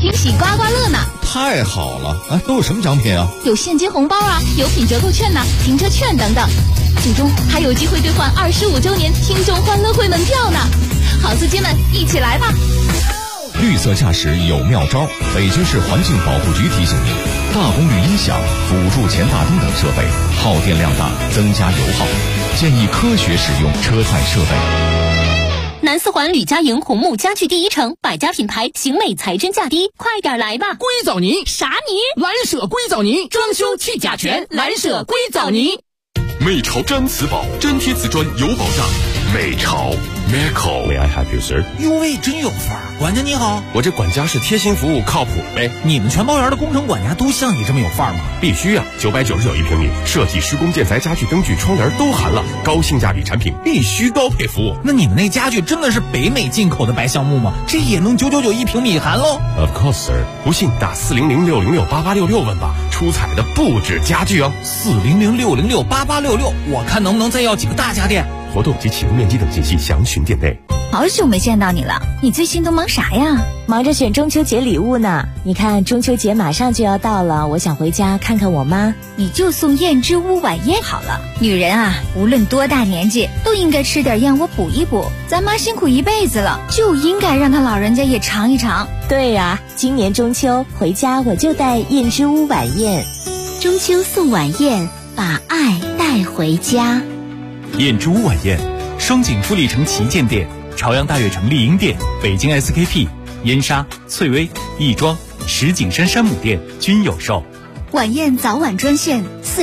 惊喜刮刮乐呢。 太好了！哎，都有什么奖品啊？ 有现金红包啊，有品折扣券呐、停车券等等，最终还有机会兑换25周年听众欢乐会门票呢。好司机们，一起来吧！ 绿色驾驶有妙招，北京市环境保护局提醒您：大功率音响、辅助前大灯等设备耗电量大，增加油耗，建议科学使用车载设备。 南四环吕家营红木家具第一城，百家品牌，型美材真价低，快点来吧！ 硅藻泥啥泥？ 蓝舍硅藻泥，装修去甲醛，蓝舍硅藻泥。 美潮毡瓷宝，粘贴瓷砖有保障。美潮 Meco。May I help you, sir？ 哟喂，真有范儿！管家你好， 我这管家是贴心服务，靠谱呗。 你们全包园的工程管家都像你这么有范儿吗？ 必须啊！999一平米，设计、施工、建材、家具、灯具、窗帘都含了，高性价比产品，必须高配服务。 那你们那家具真的是北美进口的白橡木吗？这也能999一平米含喽 ？Of course, sir。不信打400-606-8866问吧，出彩的不止家具哦。 400-606-8866，我看能不能再要几个大家电。 活动及启用面积等信息详询店内。 好久没见到你了，你最近都忙啥呀？ 忙着选中秋节礼物呢。你看中秋节马上就要到了，我想回家看看我妈。 你就送燕之屋晚宴好了。女人啊，无论多大年纪，都应该吃点燕窝补一补。咱妈辛苦一辈子了，就应该让她老人家也尝一尝。 对呀，今年中秋回家我就带燕之屋晚宴。 中秋送晚宴，把爱带回家。 燕之屋晚宴，双井富力城旗舰店、朝阳大悦城丽婴店、北京 SKP、燕莎、翠微、亦庄、石景山山姆店均有售。 晚宴早晚专线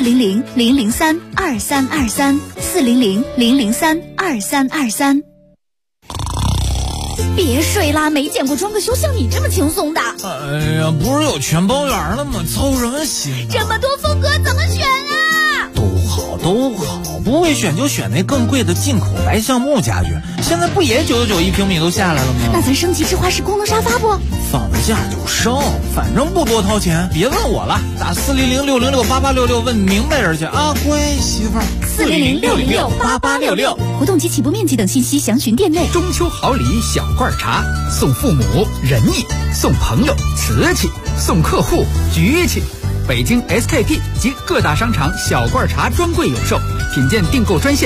400-003-2323 400-003-2323。别睡啦，没见过装个修像你这么轻松的。 哎呀，不是有全包园了吗？操什么心啊？ 这么多风格怎么选啊？ 都好，不会选就选那更贵的进口白橡木家具。现在不也999一平米都下来了吗？ 那咱升级智化式功能沙发不？ 放价就升，反正不多掏钱。别问我了，打400-606-8866问明白人去啊，乖媳妇儿。 400-606-8866，活动及起步面积等信息详询店内。 中秋好礼小罐茶，送父母仁义，送朋友瓷器，送客户局气。北京 SKP 及各大商场小罐茶专柜有售，品鉴订购专线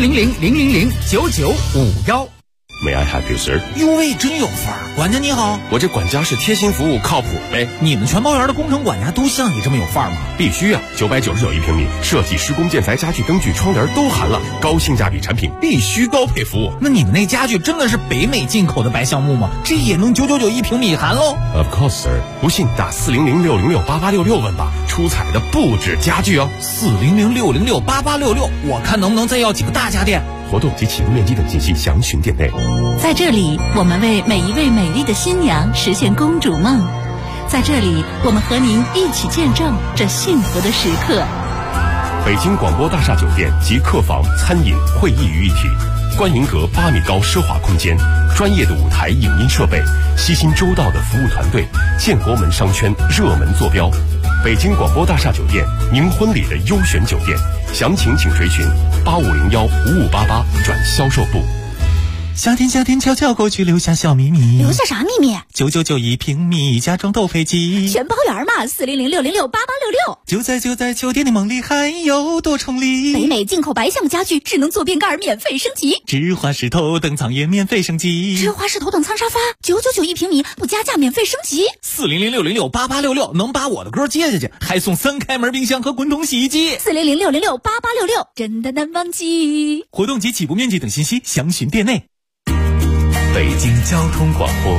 400-000-9951。 May I help you, sir？ 哟喂，真有范儿！管家你好， 我这管家是贴心服务，靠谱呗。 你们全包园的工程管家都像你这么有范儿吗？ 必须啊！999一平米，设计、施工、建材、家具、灯具、窗帘都含了，高性价比产品，必须高配服务。 那你们那家具真的是北美进口的白橡木吗？这也能999一平米含喽 ？Of course, sir。不信打400-606-8866问吧，出彩的不止家具哦。 400-606-8866，我看能不能再要几个大家电。 活动及启用面积等信息详询店内。 在这里，我们为每一位美丽的新娘实现公主梦。在这里，我们和您一起见证这幸福的时刻。 北京广播大厦酒店及客房、餐饮、会议于一体，观银阁8米高奢华空间，专业的舞台影音设备，悉心周到的服务团队，建国门商圈热门坐标。北京广播大厦酒店，您婚礼的优选酒店，详情请垂询8501-5588转销售部。 夏天悄悄过去，留下小秘密。 留下啥秘密 ？999一平米，家装斗飞机， 全包园嘛，400-606-8866。 就在酒店的梦里，还有多重礼。 北美进口白橡木家具，智能坐便盖免费升级， 智华石头等舱也免费升级， 智华石头等舱沙发999一平米，不加价免费升级。 400-606-8866能把我的歌接下去，还送3开门冰箱和滚筒洗衣机。 400-606-8866，真的难忘记。 活动及起步面积等信息详询店内。 北京交通广播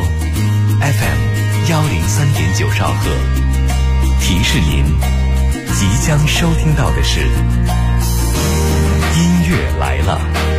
FM 103.9兆赫，提示您即将收听到的是音乐来了。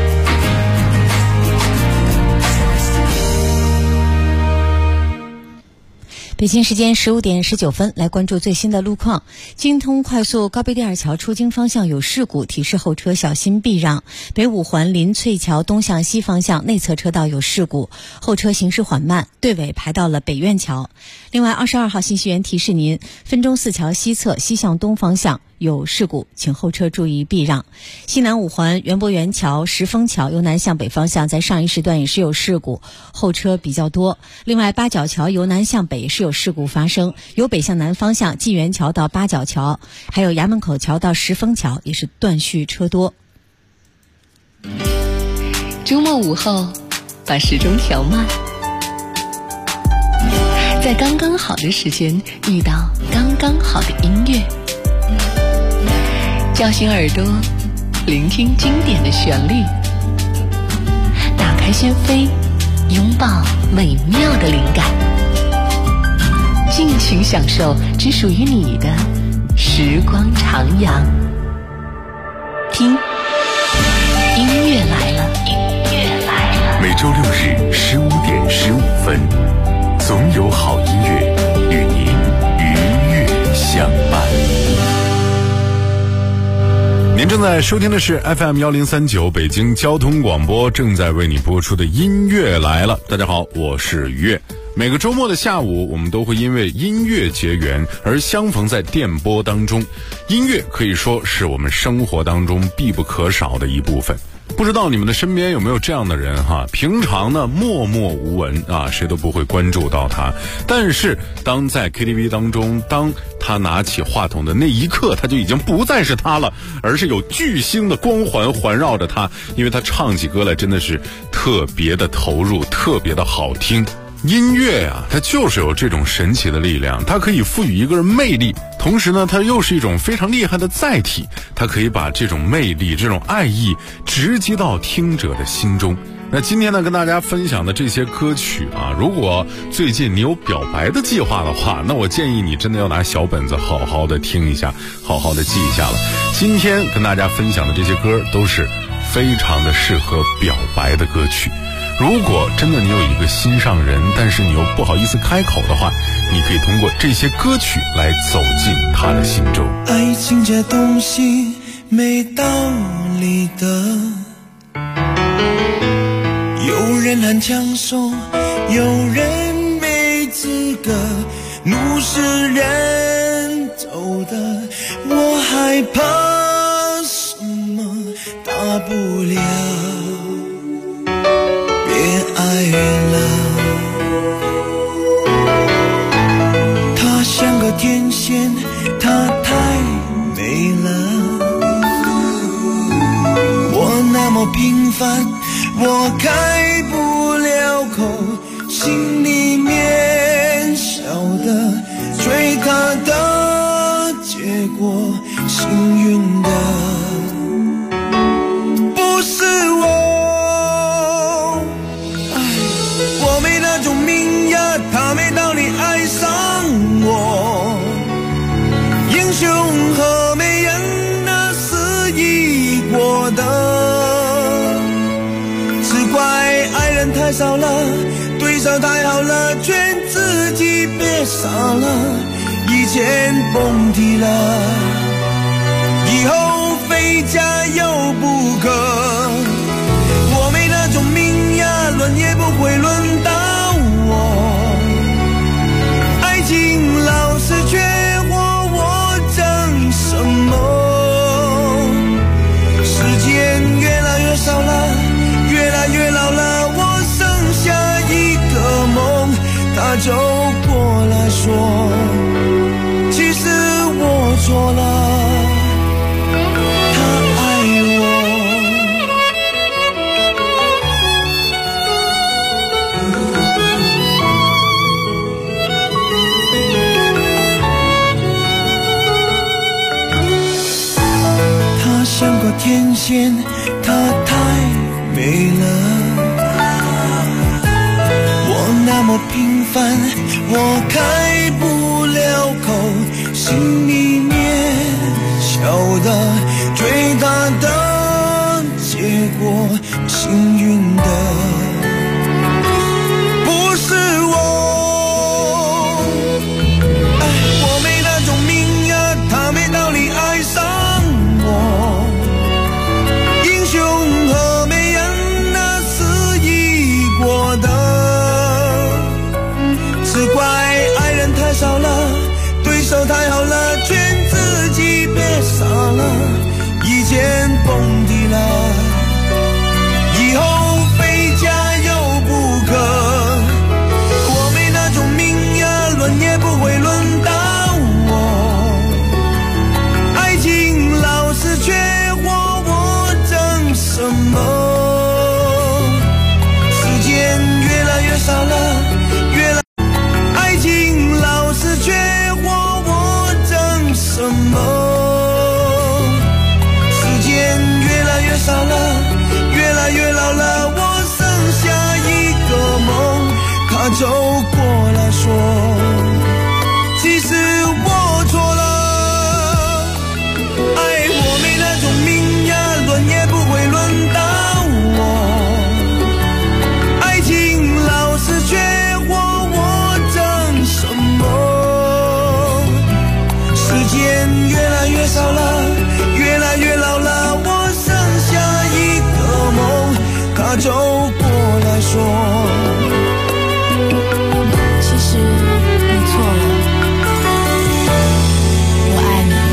北京时间15点19分，来关注最新的路况。京通快速高碑第二桥出京方向有事故，提示后车小心避让。北五环临翠桥东向西方向内侧车道有事故，后车行驶缓慢，队尾排到了北苑桥。另外22号信息源提示您，分钟寺桥西侧西向东方向有事故，请后车注意避让。西南五环园博园桥石峰桥由南向北方向在上一时段也是有事故，后车比较多。另外八角桥由南向北也是有有事故发生，由北向南方向纪元桥到八角桥，还有衙门口桥到石峰桥也是断续车多。 周末午后，把时钟调慢，在刚刚好的时间遇到刚刚好的音乐，叫醒耳朵，聆听经典的旋律，打开心扉，拥抱美妙的灵感，尽情享受只属于你的时光徜徉。听，音乐来了，音乐来了。 每周六日15:15，总有好音乐与您愉悦相伴。 您正在收听的是 FM1039 北京交通广播正在为你播出的音乐来了。大家好，我是于悦。每个周末的下午，我们都会因为音乐结缘而相逢在电波当中。音乐可以说是我们生活当中必不可少的一部分。不知道你们的身边有没有这样的人哈？平常呢默默无闻啊，谁都不会关注到他。但是当在 KTV 当中，当他拿起话筒的那一刻，他就已经不再是他了，而是有巨星的光环环绕着他，因为他唱起歌来真的是特别的投入，特别的好听。音乐啊，它就是有这种神奇的力量，它可以赋予一个人魅力，同时呢，它又是一种非常厉害的载体，它可以把这种魅力、这种爱意直击到听者的心中。那今天呢，跟大家分享的这些歌曲啊，如果最近你有表白的计划的话，那我建议你真的要拿小本子好好的听一下，好好的记一下了。今天跟大家分享的这些歌都是非常的适合表白的歌曲。如果真的你有一个心上人，但是你又不好意思开口的话，你可以通过这些歌曲来走进他的心中。 爱情这东西没道理的，有人很抢手，有人没资格，路是人走的，我害怕什么大不了，别爱了。她像个天仙，她太美了，我那么平凡，我开不了口，心里面晓得追她的结果，幸运的不是我。我没那种命呀，他没道理爱上我。英雄和美人那是一过的，只怪爱人太少了，对手太好了，劝自己别傻了，以前蹦迪了，以后非加油不可。我没那种命呀，轮也不会轮到我。爱情老是缺货，我争什么？时间越来越少了，越来越老了，我剩下一个梦。他走过来说，其实我错了。像个天仙，她太美了，我那么平凡，我开不了口，心里面晓得追她的结果，幸运的不是我。我没那种命呀，她没道理爱上我。英雄和美人那是一过的，只怪爱人太少了，对手太好了，劝自己别傻了， 少了，越来越老了，我剩下一个梦，他走过来说，其实我错了。爱我没那种命呀，轮也不会轮到我，爱情老是缺货，我争什么？时间越来越少了，越来越老了，我剩下一个梦，他走过来说， 其实你错了，我爱你。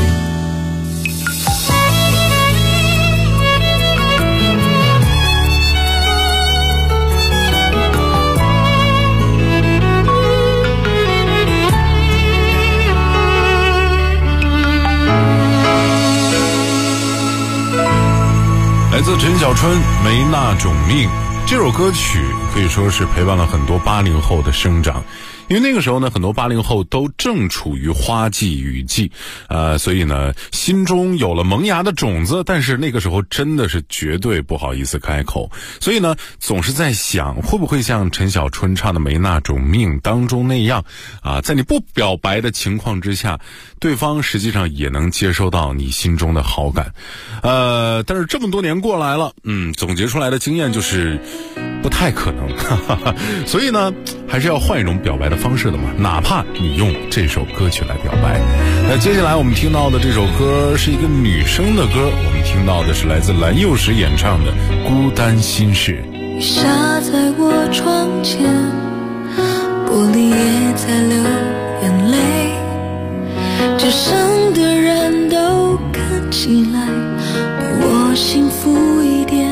来自陈小春《没那种命》这首歌曲可以说是陪伴了很多80后的生长，因为那个时候呢，很多80后都正处于花季雨季，所以呢，心中有了萌芽的种子，但是那个时候真的是绝对不好意思开口，所以呢，总是在想，会不会像陈小春唱的《没那种命》当中那样，在你不表白的情况之下，对方实际上也能接收到你心中的好感，但是这么多年过来了，总结出来的经验就是不太可能，所以呢，还是要换一种表白的方式的嘛，哪怕你用这首歌曲来表白。那接下来我们听到的这首歌是一个女生的歌，我们听到的是来自蓝又时演唱的《孤单心事》。 下在我窗前，玻璃也在流眼泪，街上的人都看起来比我幸福一点，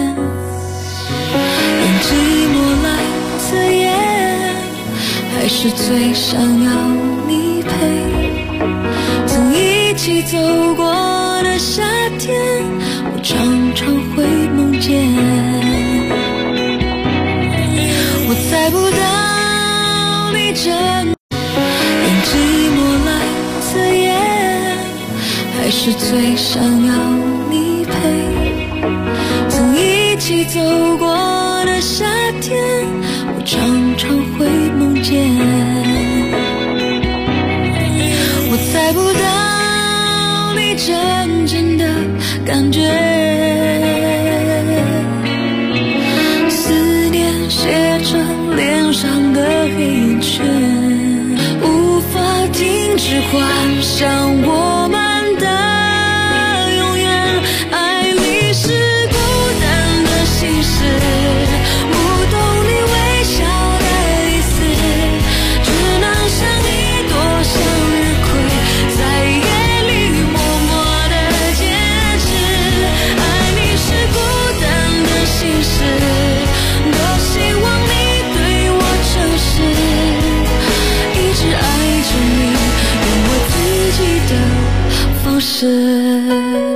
用寂寞来刺眼，还是最想要你陪。曾一起走过的夏天，我常常会梦见。我猜不到你真用寂寞来刺眼，还是最想要你陪。曾一起走过的夏天，我常常会梦见。我猜不到你真正的感觉，思念写成脸上的黑圈，无法停止幻想我们的永远。爱你是孤单的心事，不懂你微笑的意思，只能像一朵向日葵，在夜里默默的坚持。爱你是孤单的心事，多希望你对我诚实，一直爱着你，用我自己的方式。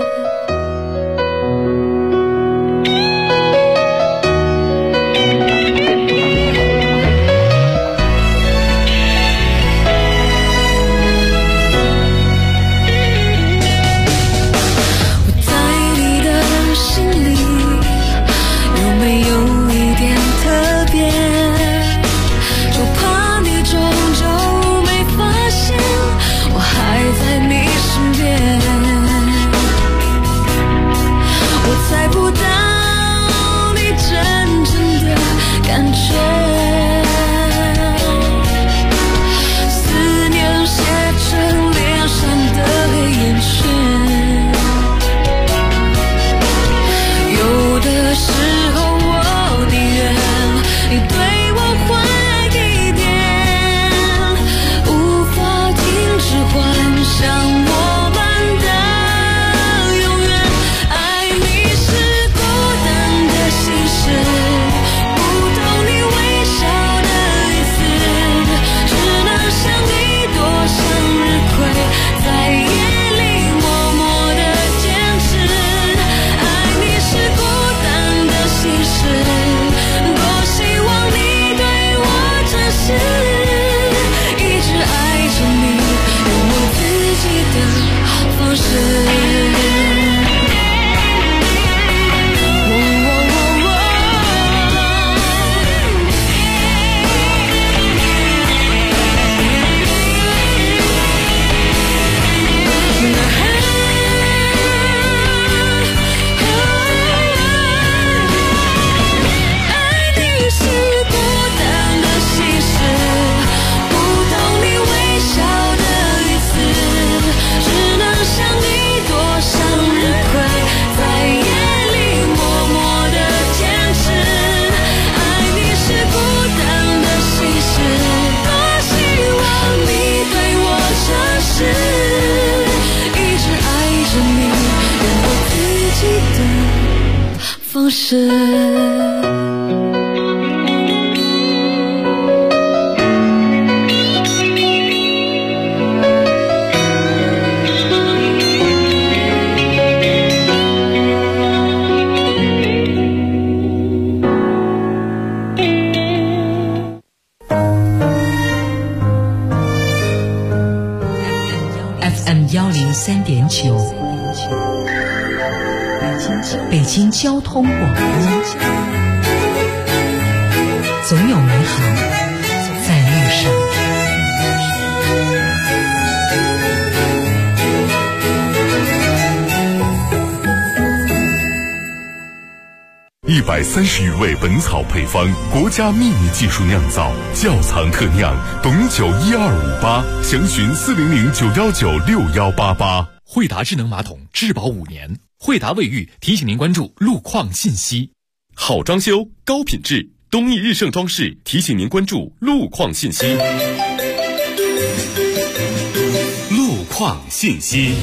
往事。 103.9，北京交通广播，总有美好在路上。 130余味本草配方，国家秘密技术酿造，窖藏特酿，董酒1258，详询400-919-6188。 惠达智能马桶质保5年，惠达卫浴提醒您关注路况信息。 好装修，高品质，东益日盛装饰提醒您关注路况信息。路况信息。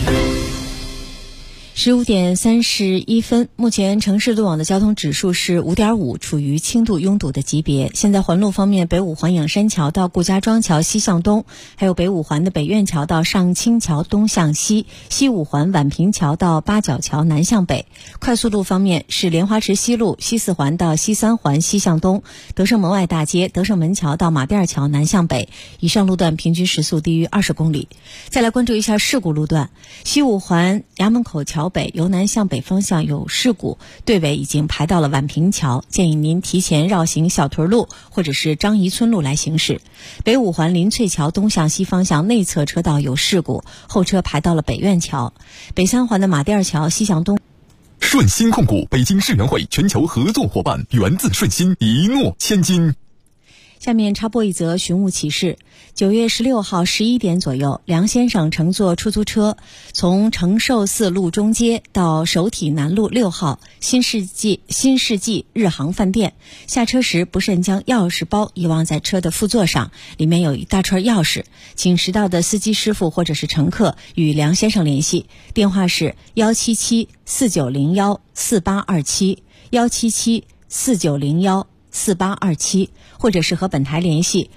15点31分，目前城市路网的交通指数是5.5，处于轻度拥堵的级别。现在环路方面，北五环影山桥到顾家庄桥西向东，还有北五环的北苑桥到上清桥东向西，西五环宛平桥到八角桥南向北。快速路方面是莲花池西路西四环到西三环西向东，德胜门外大街德胜门桥到马甸桥南向北，以上路段平均时速低于20公里。再来关注一下事故路段，西五环衙门口桥北由南向北方向有事故，队尾已经排到了宛平桥，建议您提前绕行小屯路或者是张宜村路来行驶。北五环林翠桥东向西方向内侧车道有事故，后车排到了北苑桥。北三环的马甸桥西向东。 顺鑫控股北京世园会全球合作伙伴，源自顺鑫，一诺千金。 下面插播一则寻物启事。9月16号11点左右，梁先生乘坐出租车从承寿寺路中街到首体南路6号新世纪日航饭店，下车时不慎将钥匙包遗忘在车的副座上，里面有一大串钥匙，请识到的司机师傅或者是乘客与梁先生联系，电话是177-4901-4827，177-4901-4827，或者是和本台联系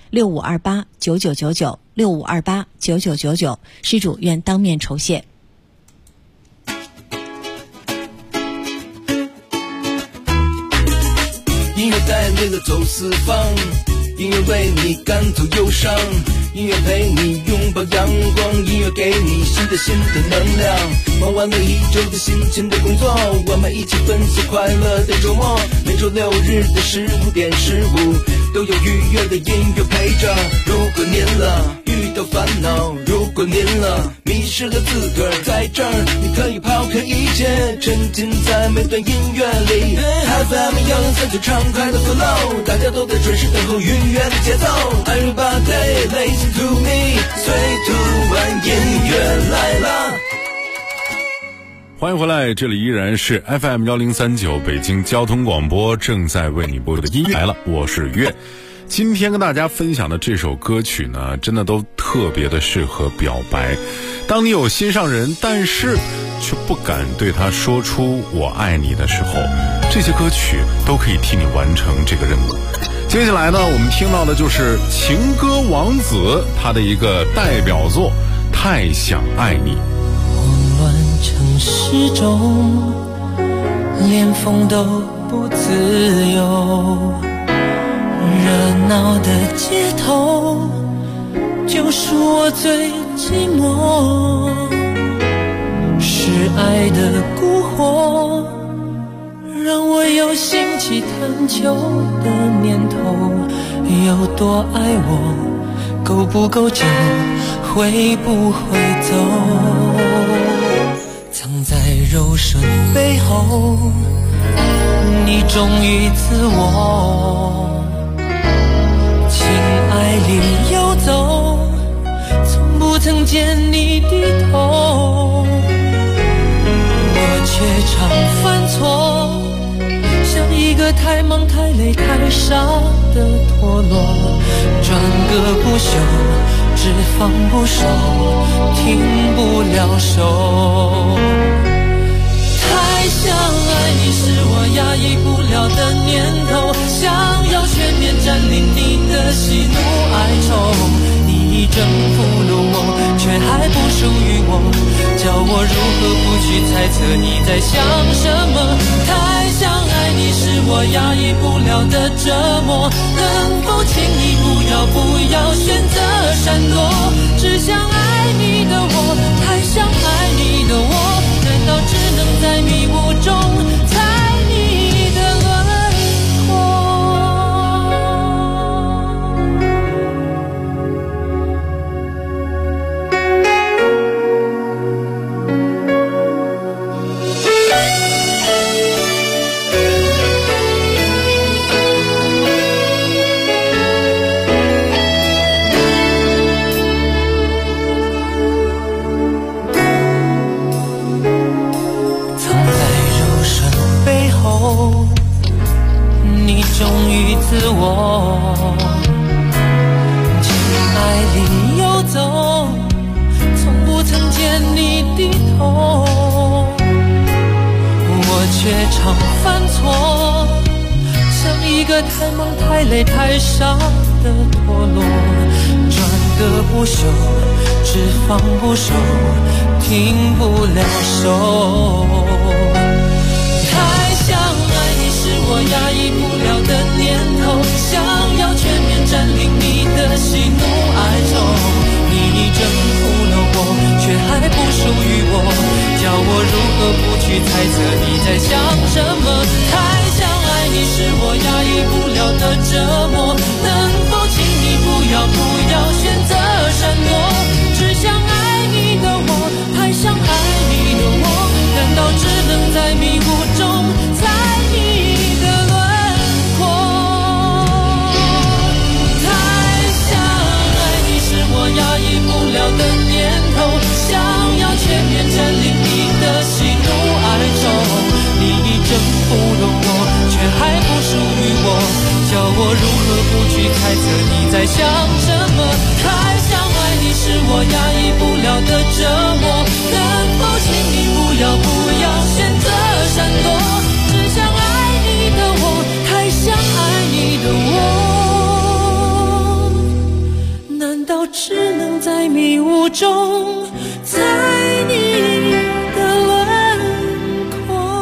6528-9999，6528-9999，施主愿当面酬谢。 音乐带领了走四方，音乐为你赶走忧伤，音乐陪你拥抱阳光，音乐给你新的能量。忙完了一周的辛勤的工作，我们一起分享快乐的周末。每周6日的15点15，都有愉悦的音乐陪着。如果您遇到烦恼，如果您迷失了自个儿，在这儿你可以抛开一切，沉浸在每段音乐里。FM 103就畅快的 flow， 大家都在准时等候愉悦的节奏。Everybody listen to me， 最突然音乐来了。 欢迎回来，这里依然是 FM 1039北京交通广播正在为你播出的音乐来了，我是月。今天跟大家分享的这首歌曲呢，真的都特别的适合表白。当你有心上人，但是却不敢对他说出我爱你的时候，这些歌曲都可以替你完成这个任务。接下来呢，我们听到的就是情歌王子他的一个代表作《太想爱你》。 混乱城市中，连风都不自由，热闹的街头就是我最寂寞，是爱的蛊惑让我有兴起探求的念头，有多爱我，够不够久，会不会走，藏在柔顺背后，你忠于自我，情爱里游走，从不曾见你低头，我却常犯错，像一个太忙太累太傻的陀螺，转个不休，只放不收，停不了手。太太想爱你是我压抑不了的念头，想要全面占领你的喜怒哀愁。你已征服了我，却还不属于我，叫我如何不去猜测你在想什么。太想爱你是我压抑不了的折磨，能否请你不要选择闪躲。只想爱你的我，太想爱你的我，难道只能在迷雾中猜你的轮廓？你忠于自我，情爱里游走，从不曾见你低头。我却常犯错，像一个太忙太累太傻的陀螺，转个不休，只放不收，停不了手。太想爱你是我压抑不了的念头，想要全面占领你的喜怒哀愁。你已征服了我，却还不属于我，叫我如何不去猜测你在想什么。太想爱你是我压抑不了的折磨，能否请你不要选择闪躲。只想爱你的我，太想爱你的我，难道只能在迷雾中猜你的轮廓？太想爱你是我压抑不了的念头，想要全面占领你的喜怒哀愁。你已征服了我，却还不属于我，叫我如何不去猜测你在想什么。太想爱你是我压抑不了的折磨，能否请你不要选择闪躲。只想爱你的我，太想爱你的我，难道只能在迷雾中猜你的轮廓？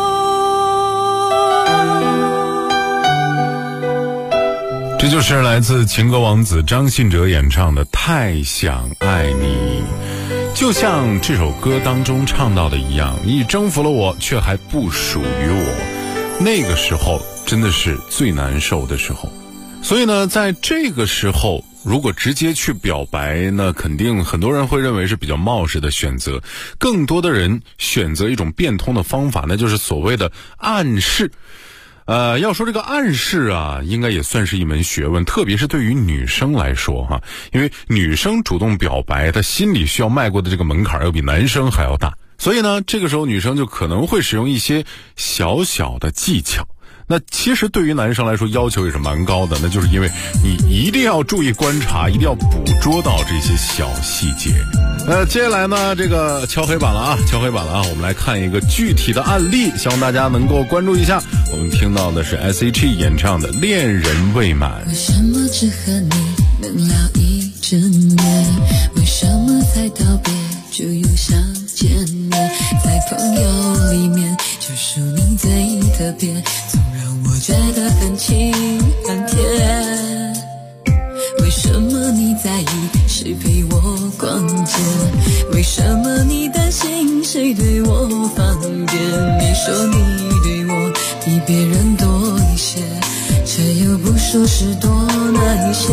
这就是来自情歌王子张信哲演唱的《太想爱你》。就像这首歌当中唱到的一样，你征服了我，却还不属于我。那个时候真的是最难受的时候。所以呢，在这个时候如果直接去表白，那肯定很多人会认为是比较冒失的选择，更多的人选择一种变通的方法，那就是所谓的暗示。要说这个暗示啊，应该也算是一门学问，特别是对于女生来说哈，因为女生主动表白，她心里需要迈过的这个门槛要比男生还要大，所以呢，这个时候女生就可能会使用一些小小的技巧。那其实对于男生来说要求也是蛮高的，那就是因为你一定要注意观察，一定要捕捉到这些小细节。接下来呢，这个敲黑板了啊，我们来看一个具体的案例，希望大家能够关注一下。我们听到的是 S.H.E 演唱的《恋人未满》。 为什么只和你能聊一整年？为什么才道别就又想见你？在朋友里面就属你最特别，总让我觉得很亲很甜。为什么你在意谁陪我逛街？为什么你担心谁对我方便？你说你对我比别人多一些，却又不说是多那一些。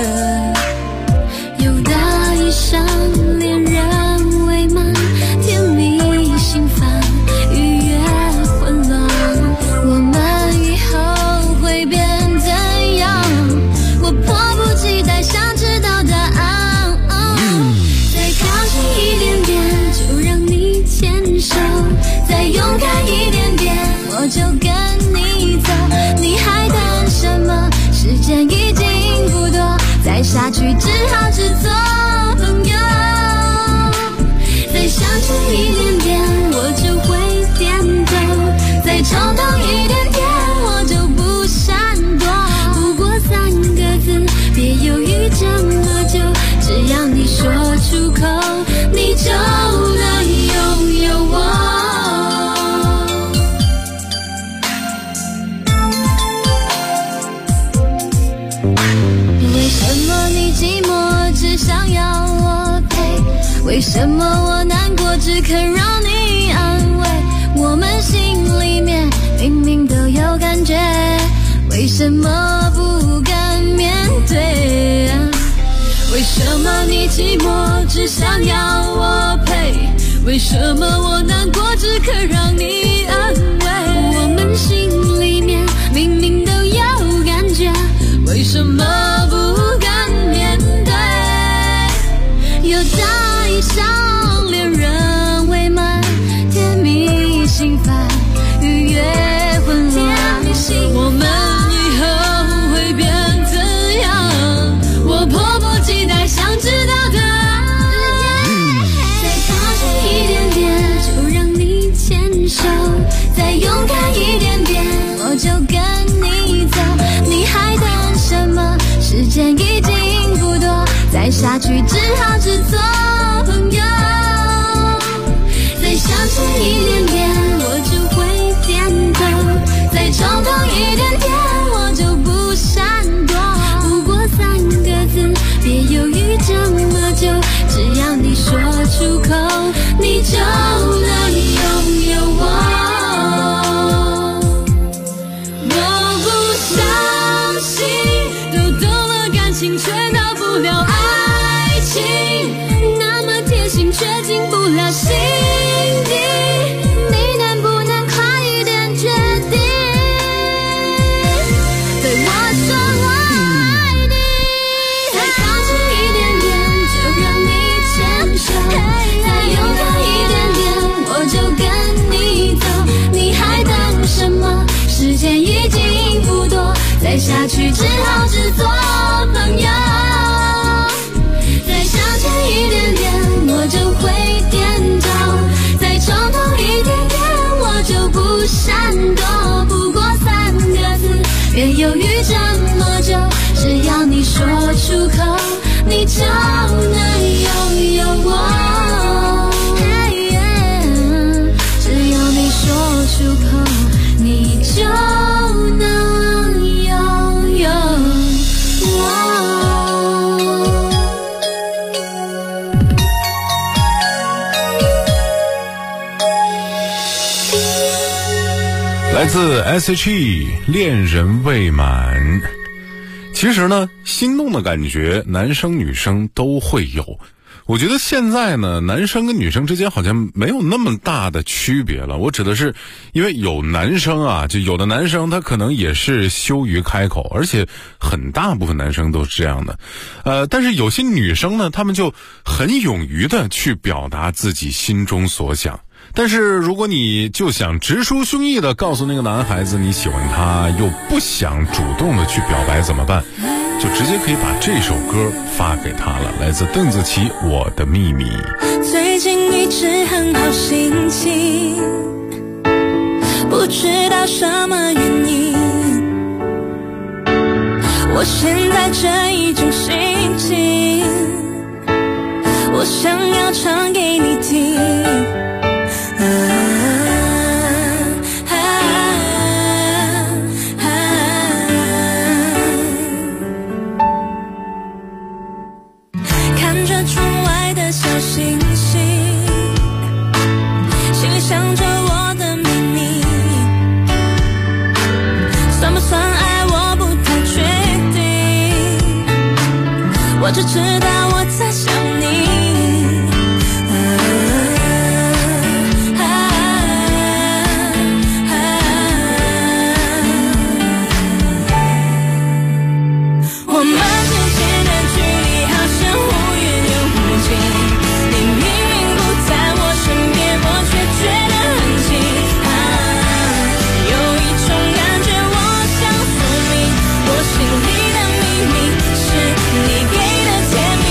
有的一生恋人未满，甜蜜心烦，愉悦混乱，我们以后会变怎样？我迫不及待想知道答案。再靠近一点点，就让你牵手，再勇敢一点点，我就跟你走。你还等什么？时间已经不多，再下去只好只做朋友。再向前一点点，我就会点头。 出口，你就能拥有我。为什么你寂寞只想要我陪？为什么我难过只肯让你安慰？我们心里面明明都有感觉，为什么不敢面对？为什么你寂寞只想要我陪？为什么我难过只肯让你安慰？我们心里面明明都有感觉，为什么不敢面对？又带上恋人未满，甜蜜心烦，愉悦混乱。我们以后会变怎样？我迫不及待想知道答案。再靠近一点点，就让你牵手；再勇敢一点点，我就跟你走。你还等什么？时间已经不多，再下去只好只做朋友。再向前一点点，我就会点头；再冲动一点点，我就不闪躲。不过3个字，别犹豫这么久，只要你说出口，你就能拥有我。我不相信都懂了感情却到不了爱情，那么贴心却进不了心底，你能不能快一点决定？对我说我爱你，再靠近一点点，就让你牵手；再勇敢一点点，我就跟你走。你还等什么？时间已经不多，再下去只好只做朋友。再向前一点点，我就会点头；再冲动一点点，我就不闪躲。不过3个字，别犹豫这么久，只要你说出口，你就能拥有我。只要你说出口，你就能拥有我。 来自 S.H.E 恋人未满。其实呢，心动的感觉男生女生都会有。我觉得现在呢，男生跟女生之间好像没有那么大的区别了。我指的是，因为有男生啊，就有的男生他可能也是羞于开口，而且很大部分男生都是这样的。但是有些女生呢，他们就很勇于的去表达自己心中所想。但是如果你就想直抒胸臆的告诉那个男孩子你喜欢他，又不想主动的去表白怎么办？就直接可以把这首歌发给他了，来自邓紫棋《我的秘密》。 最近一直很好心情，不知道什么原因，我现在这一种心情，我想要唱给你听。看着窗外的小星星，心里想着我的秘密，算不算爱我不太确定，我只知道我在想你。心里的秘密是你给的甜蜜。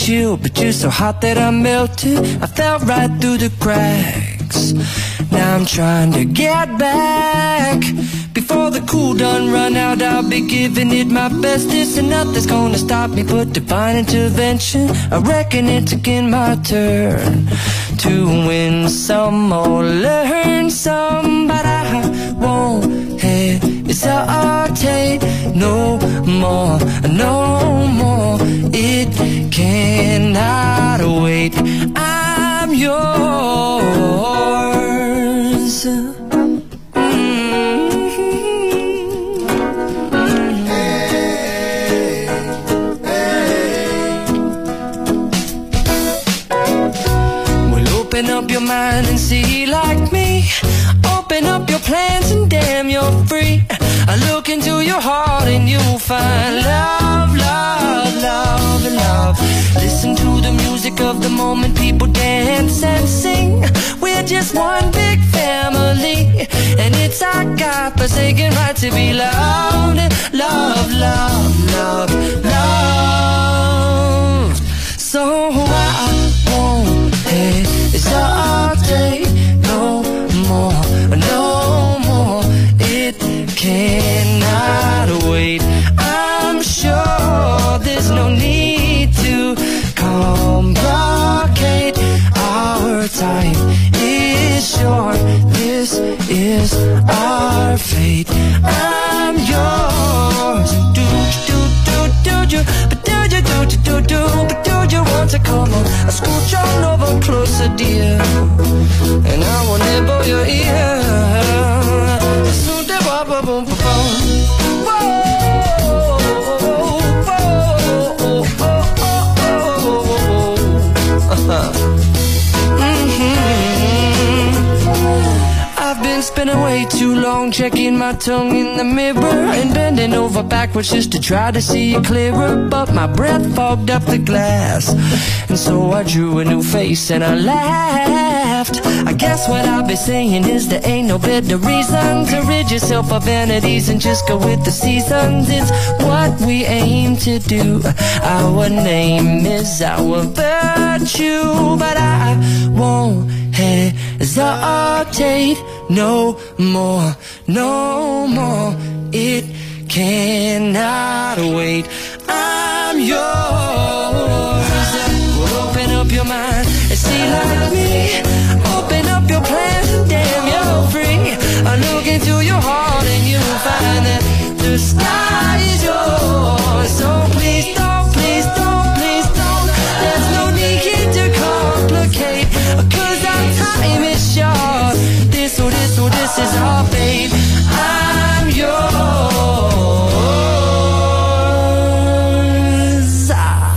chill, but you're so hot that I melted. I fell right through the cracks. Now I'm trying to get back. Before the cool done run out, I'll be giving it my bestest, and nothing's gonna stop me but divine intervention. I reckon it's again my turn to win some or learn some, but I won't hesitate no more, no more. It cannot wait. I'm yours. Open up your mind and see like me. Open up your plans and damn, you're free. I look into your heart and you'll find love, love, love, love. Listen to the music of the moment, people dance and sing. We're just one big family, and it's our God-forsaken right to be loved. Love, love, love, love. So I won't hesitate no more, no more. It cannot wait. I'm sure there's no need to complicate. Our time is short. This is our fate. I'm yours. Do you, but do you, but do you want to come on? I scooch on over closer, dear, and I will nibble your ear. I've been spending way too long checking my tongue in the mirror and bending over backwards just to try to see it clearer, but my breath fogged up the glass, and so I drew a new face and I laughed. I guess what I'll be saying is there ain't no better reason to rid yourself of vanities and just go with the seasons. It's what we aim to do. Our name is our virtue, but I won't hesitate no more, no more. It cannot wait. I'm yours. Well, open up your mind and see like me. Open up your plans and damn, you're free. I look into your heart and you'll find that the sky is yours. So please don't, please don't, please don't. There's no need to complicate, 'cause our time is short. This is our fate. I'm yours.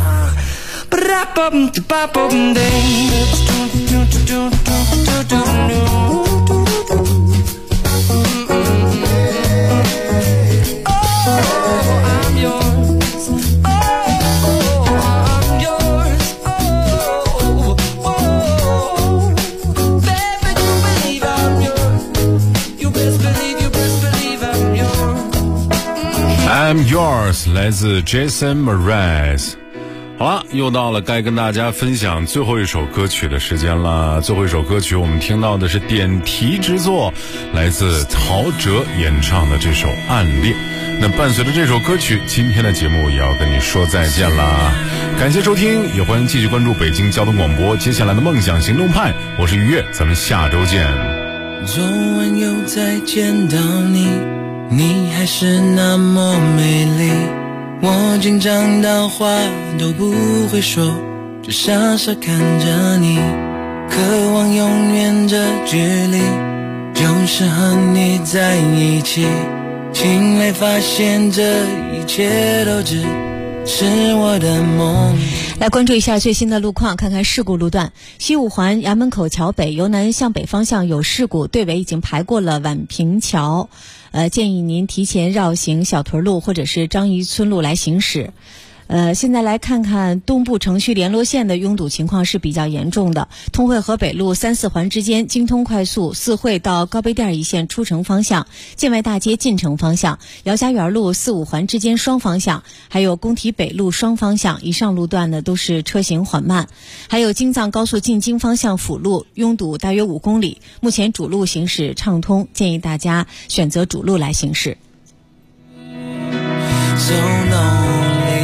I'm yours， 来自 Jason Mraz。好了，又到了该跟大家分享最后一首歌曲的时间了。最后一首歌曲我们听到的是点题之作，来自陶喆演唱的这首《暗恋》。那伴随着这首歌曲，今天的节目也要跟你说再见啦。感谢收听，也欢迎继续关注北京交通广播接下来的梦想行动派。我是于越，咱们下周见。 昨晚又再见到你，你还是那么美丽，我紧张到话都不会说，只傻傻看着你，渴望永远的距离，就是和你在一起，醒来发现这一切都只是我的梦。 来关注一下最新的路况，看看事故路段。西五环衙门口桥北由南向北方向有事故，队尾已经排过了宛平桥，建议您提前绕行小屯路或者是张仪村路来行驶。 现在来看看东部城区联络线的拥堵情况是比较严重的。通惠河北路3、4环之间，京通快速四惠到高碑店一线出城方向，建外大街进城方向，姚家园路4、5环之间双方向，还有工体北路双方向，以上路段呢都是车行缓慢。还有京藏高速进京方向辅路拥堵大约5公里，目前主路行驶畅通，建议大家选择主路来行驶。 So lonely.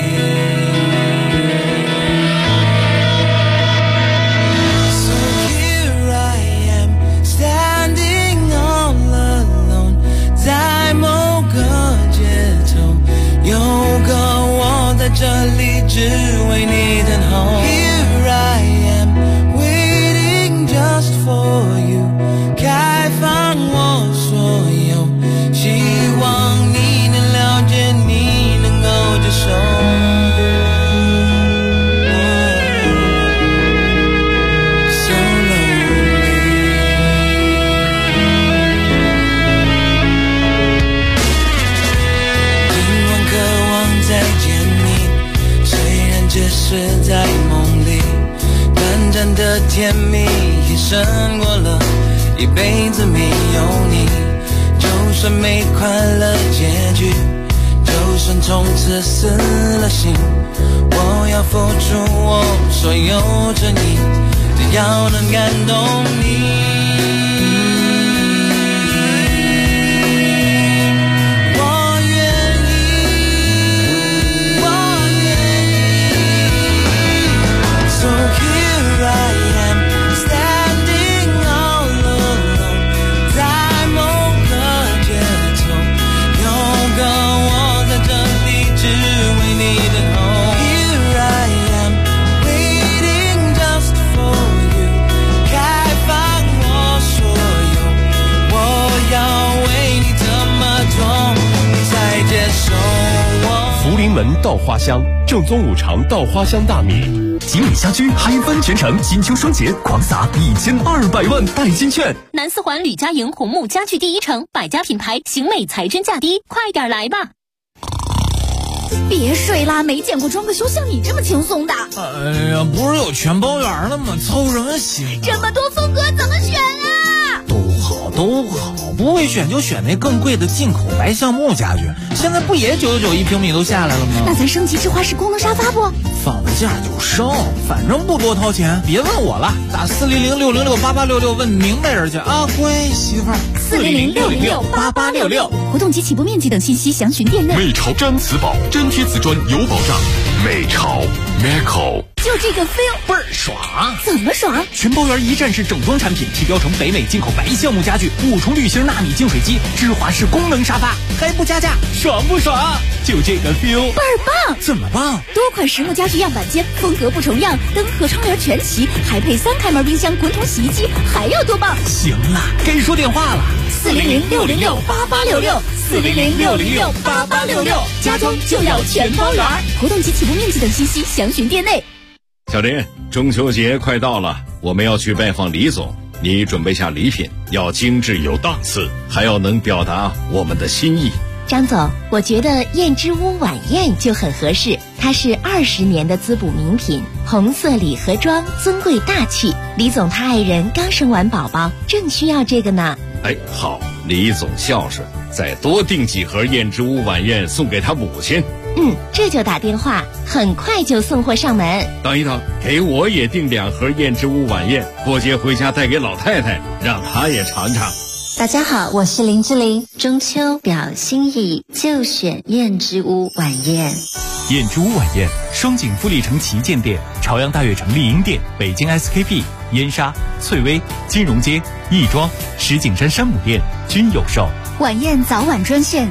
So here I am, standing all alone. 在某个街头，有个我在这里只为你等候。Here I am, waiting just for you. 开放我所有，希望你能了解你。接受 So lonely. 今晚渴望再见你，虽然只是在梦里，短暂的甜蜜也胜过了一辈子没有你。就算没快乐结局，就算从此死了心，我要付出我所有真意，只要能感动你。我愿意，我愿意。So here I am, standing all alone. 在某个街头，有个只为你等候。Here I am, waiting just for you. 开放我所有，我要为你怎么做，你才接受我。 福临门稻花香，正宗五常稻花香大米。 锦里家居嗨翻全城，金秋双节狂撒1200万代金券。 南4环吕家营红木家具第一城，百家品牌，型美才真价低，快点来吧！ 别睡啦，没见过装个修像你这么轻松的。 哎呀，不是有全包圆了吗？操什么心？ 这么多风格怎么选啊？ 都好，不会选就选那更贵的进口白橡木家具。现在不也999一平米都下来了吗？ 那咱升级智化式功能沙发不？ 放个价就升，反正不多掏钱。别问我了，打400-606-8866问明白人去啊，乖媳妇儿。 400-606-8866，活动及起步面积等信息详询店内。 美潮粘瓷宝，真贴瓷砖有保障。美潮 Meco。 就这个 feel 倍儿爽！ 怎么爽？ 全包圆一站式整装产品，提标成北美进口白橡木家具，5重滤芯纳米净水机，智华式功能沙发，还不加价，爽不爽？就这个 feel 倍儿棒！ 怎么棒？ 多款实木家具样板间，风格不重样，灯和窗帘全齐，还配3开门冰箱、滚筒洗衣机，还要多棒？ 行了，该说电话了。 400-606-8866 400-606-8866，家装就要全包圆。活动及起步面积等信息详询店内。 小林，中秋节快到了，我们要去拜访李总，你准备下礼品，要精致有档次，还要能表达我们的心意。 张总，我觉得燕之屋晚宴就很合适，它是20年的滋补名品，红色礼盒装，尊贵大气。李总他爱人刚生完宝宝，正需要这个呢。 哎，好，李总孝顺，再多订几盒燕之屋晚宴送给他母亲。 这就打电话，很快就送货上门。 等一等，给我也订2盒燕之屋晚宴，过节回家带给老太太，让她也尝尝。 大家好，我是林志玲。中秋表心意，就选燕之屋晚宴。 燕之屋晚宴，双井富力城旗舰店、朝阳大悦城丽婴店、北京 SKP、燕莎、翠微、金融街、亦庄、石景山山姆店均有售。 晚宴早晚专线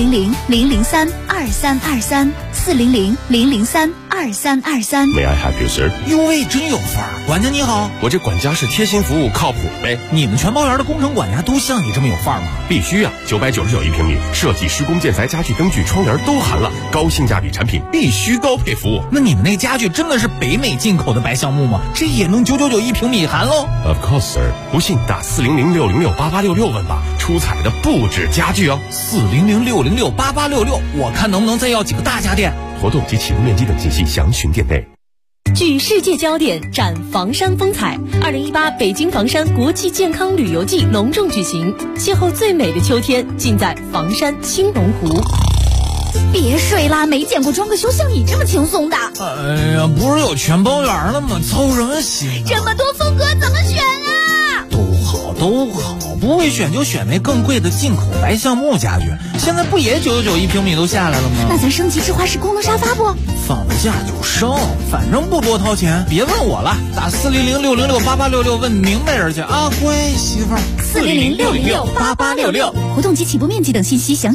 400-003-2323 400-003-2323。 May I help you, sir？ 哟喂，真有范儿！管家你好， 我这管家是贴心服务，靠谱呗。 你们全包圆的工程管家都像你这么有范儿吗？ 必须啊！999一平米，设计、施工、建材、家具、灯具、窗帘都含了，高性价比产品，必须高配服务。 那你们那家具真的是北美进口的白橡木吗？这也能999一平米含喽 ？Of course, sir。不信打400-606-8866问吧，出彩的不止家具哦。 400-606-8866，我看能不能再要几个大家电。 活动及起步面积等信息详询店内。 聚世界焦点，展房山风采。2018北京房山国际健康旅游季隆重举行，邂逅最美的秋天，尽在房山青龙湖。 别睡啦，没见过装个修像你这么轻松的。 哎呀，不是有全包圆了吗？操什么心？ 这么多风格怎么选啊？ 都好，不会选就选那更贵的进口白橡木家具，现在不也999一平米都下来了吗？ 那咱升级智化式功能沙发不？ 放了假就升，反正不多掏钱。别问我了，打400-606-8866问明白人去啊，乖媳妇儿。 400-606-8866，活动及起步面积等信息详。